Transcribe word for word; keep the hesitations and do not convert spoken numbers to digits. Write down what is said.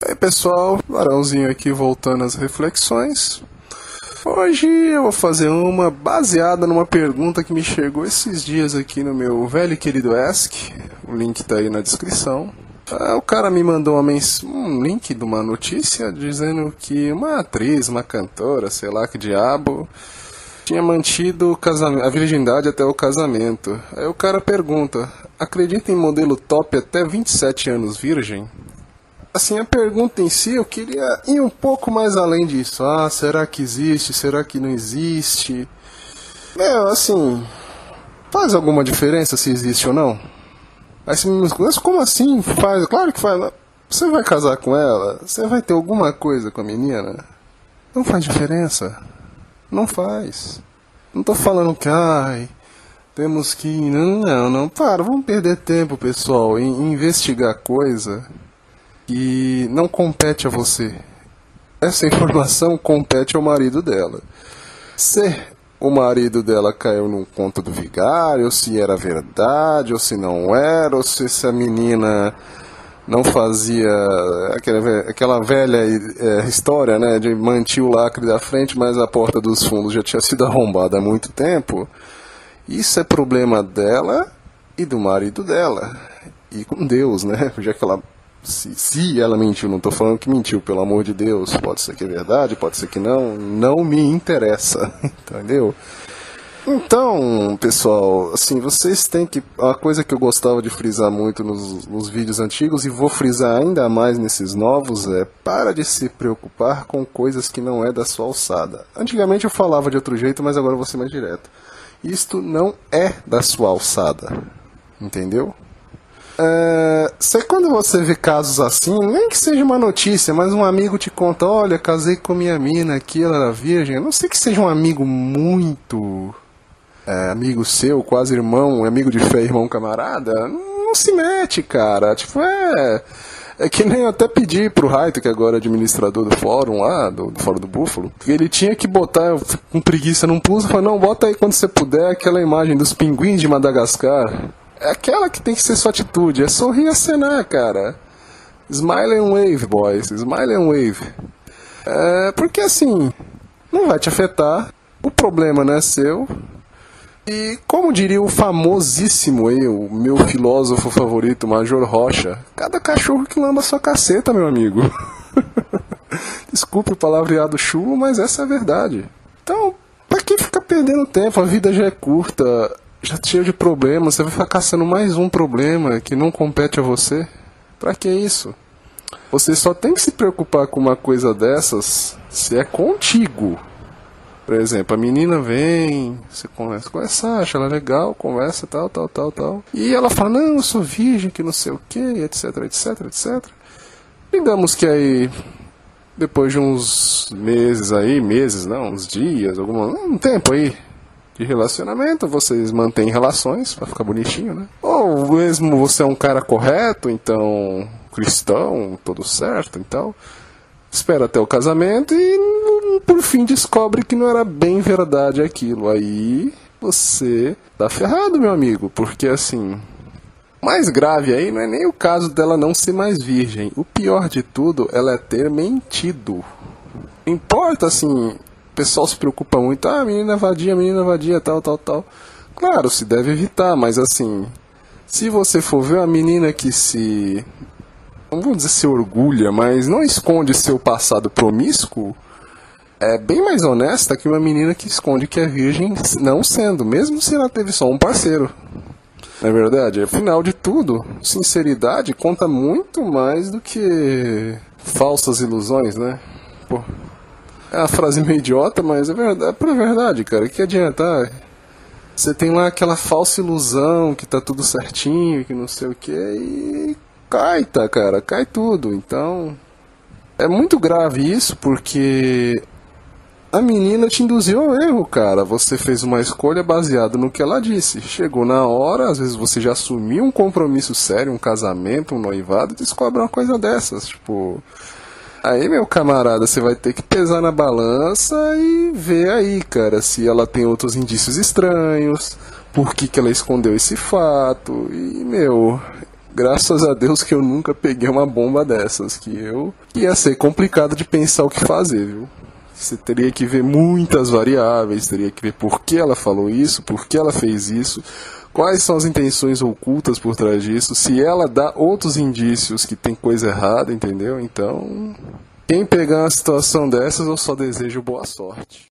E aí pessoal, Barãozinho aqui voltando às reflexões. Hoje eu vou fazer uma baseada numa pergunta que me chegou esses dias aqui no meu velho e querido Ask. O link tá aí na descrição. O cara me mandou uma mens... um link de uma notícia dizendo que uma atriz, uma cantora, sei lá que diabo, tinha mantido o casamento, a virgindade até o casamento. Aí o cara pergunta: acredita em modelo top até vinte e sete anos virgem? Assim, a pergunta em si, eu queria ir um pouco mais além disso. Ah, será que existe? Será que não existe? Meu, assim, faz alguma diferença se existe ou não? Aí você me mas como assim faz? Claro que faz. Você vai casar com ela? Você vai ter alguma coisa com a menina? Não faz diferença. Não faz. Não tô falando que, ai, temos que... Não, não, não, para, vamos perder tempo, pessoal, em investigar coisa que não compete a você. Essa informação compete ao marido dela. Se o marido dela caiu num conto do vigário, ou se era verdade, ou se não era, ou se essa menina não fazia aquela, aquela velha é, história, né, de manter o lacre da frente, mas a porta dos fundos já tinha sido arrombada há muito tempo. Isso é problema dela e do marido dela. E com Deus, né, já que ela... Se, se ela mentiu, não estou falando que mentiu, pelo amor de Deus, pode ser que é verdade, pode ser que não, não me interessa, entendeu? Então, pessoal, assim, vocês têm que... Uma coisa que eu gostava de frisar muito nos, nos vídeos antigos, e vou frisar ainda mais nesses novos, é: para de se preocupar com coisas que não é da sua alçada. Antigamente eu falava de outro jeito, mas agora eu vou ser mais direto. Isto não é da sua alçada, entendeu? É, sei quando você vê casos assim, nem que seja uma notícia, mas um amigo te conta: olha, casei com minha mina aqui, ela era virgem. A não sei que seja um amigo muito é, amigo seu, quase irmão, amigo de fé, irmão camarada, não se mete, cara. Tipo, é é que nem eu até pedi pro Raito, que agora é administrador do fórum lá, do, do Fórum do Búfalo, que ele tinha que botar, eu fico com preguiça, não pus, eu falei: não, bota aí quando você puder aquela imagem dos pinguins de Madagascar. É aquela que tem que ser sua atitude, é sorrir e acenar, cara. Smile and wave, boys, smile and wave. É, porque assim, não vai te afetar, o problema não é seu. E como diria o famosíssimo aí, o meu filósofo favorito, Major Rocha: cada cachorro que lamba sua caceta, meu amigo. Desculpe o palavreado chulo, mas essa é a verdade. Então, pra que ficar perdendo tempo? A vida já é curta, já cheio de problemas, você vai ficar caçando mais um problema que não compete a você? Pra que isso? Você só tem que se preocupar com uma coisa dessas se é contigo. Por exemplo, a menina vem, você conversa com essa, acha ela legal, conversa, tal, tal, tal, tal. E ela fala: não, eu sou virgem, que não sei o que, etc, etc, etcétera. Digamos que aí, depois de uns meses aí, meses não, uns dias, alguma, um tempo aí de relacionamento, vocês mantêm relações pra ficar bonitinho, né? Ou mesmo você é um cara correto, então, cristão, tudo certo, então, espera até o casamento e por fim descobre que não era bem verdade aquilo. Aí você tá ferrado, meu amigo, porque assim, mais grave aí não é nem o caso dela não ser mais virgem. O pior de tudo, ela é ter mentido. Não importa, assim, o pessoal se preocupa muito: ah, menina vadia, menina vadia, tal, tal, tal. Claro, se deve evitar, mas assim, se você for ver uma menina que se... não vou dizer se orgulha, mas não esconde seu passado promíscuo, é bem mais honesta que uma menina que esconde que é virgem não sendo, mesmo se ela teve só um parceiro. Não é verdade? Afinal de tudo, sinceridade conta muito mais do que falsas ilusões, né? Pô, é uma frase meio idiota, mas é verdade, é pra verdade, cara. Que adianta? Você tem lá aquela falsa ilusão que tá tudo certinho, que não sei o que, e cai, tá, cara, cai tudo. Então, é muito grave isso, porque a menina te induziu ao erro, cara. Você fez uma escolha baseada no que ela disse. Chegou na hora, às vezes você já assumiu um compromisso sério, um casamento, um noivado, e descobre uma coisa dessas, tipo... Aí, meu camarada, você vai ter que pesar na balança e ver aí, cara, se ela tem outros indícios estranhos, por que que ela escondeu esse fato, e, meu... Graças a Deus que eu nunca peguei uma bomba dessas, que eu ia ser complicado de pensar o que fazer, viu? Você teria que ver muitas variáveis, teria que ver por que ela falou isso, por que ela fez isso, quais são as intenções ocultas por trás disso, se ela dá outros indícios que tem coisa errada, entendeu? Então, quem pegar uma situação dessas, eu só desejo boa sorte.